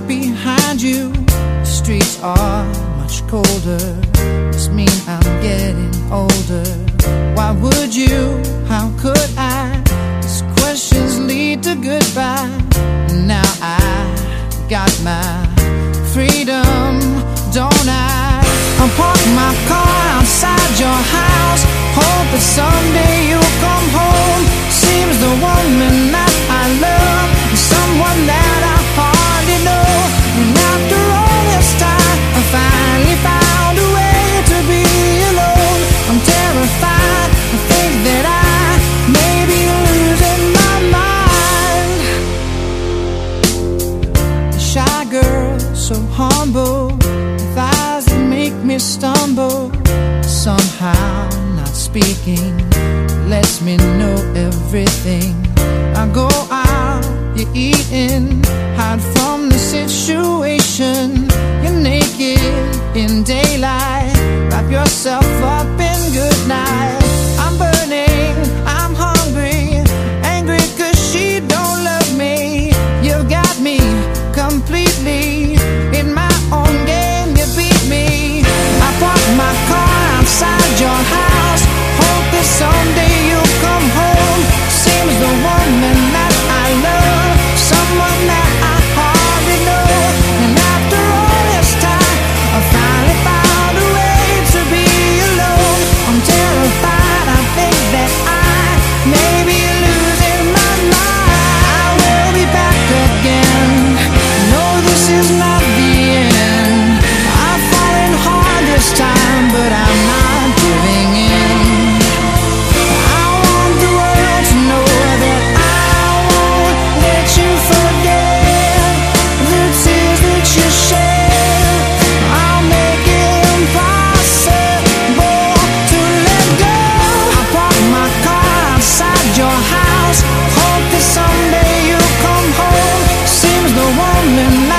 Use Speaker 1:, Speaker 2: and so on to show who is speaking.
Speaker 1: behind you. The streets are much colder. Must mean I'm getting older. Why would you? How could I? These questions lead to goodbye. And now I got my freedom, don't I? I'll park my car outside your house, hope that someday you'll come home. Seems the woman that I love is someone that I hardly know. And after all this time, I finally found a way to be alone. I'm terrified, I think that I may be losing my mind. A shy girl, so humble, with eyes that make me stumble. Somehow not speaking lets me know everything. I go out, you're eating, hide from the situation. You're naked in daylight, wrap yourself up in good night. I'm burning, I'm hungry, angry 'cause she don't love me. You got me completely in my own game, you beat me. I park my car outside your house, hope that someday you'll come home. Seems the woman that I love, someone that I hardly know. And after all this time, I finally found a way to be alone. I'm terrified, I think that I may be losing my mind. I will be back again, no, this is not the end. I've fallen hard this time, but I'm not giving in. I want the world to know that I won't let you forget the tears that you shed. I'll make it impossible to let go. I park my car outside your house, hope that someday you'll come home. Seems the woman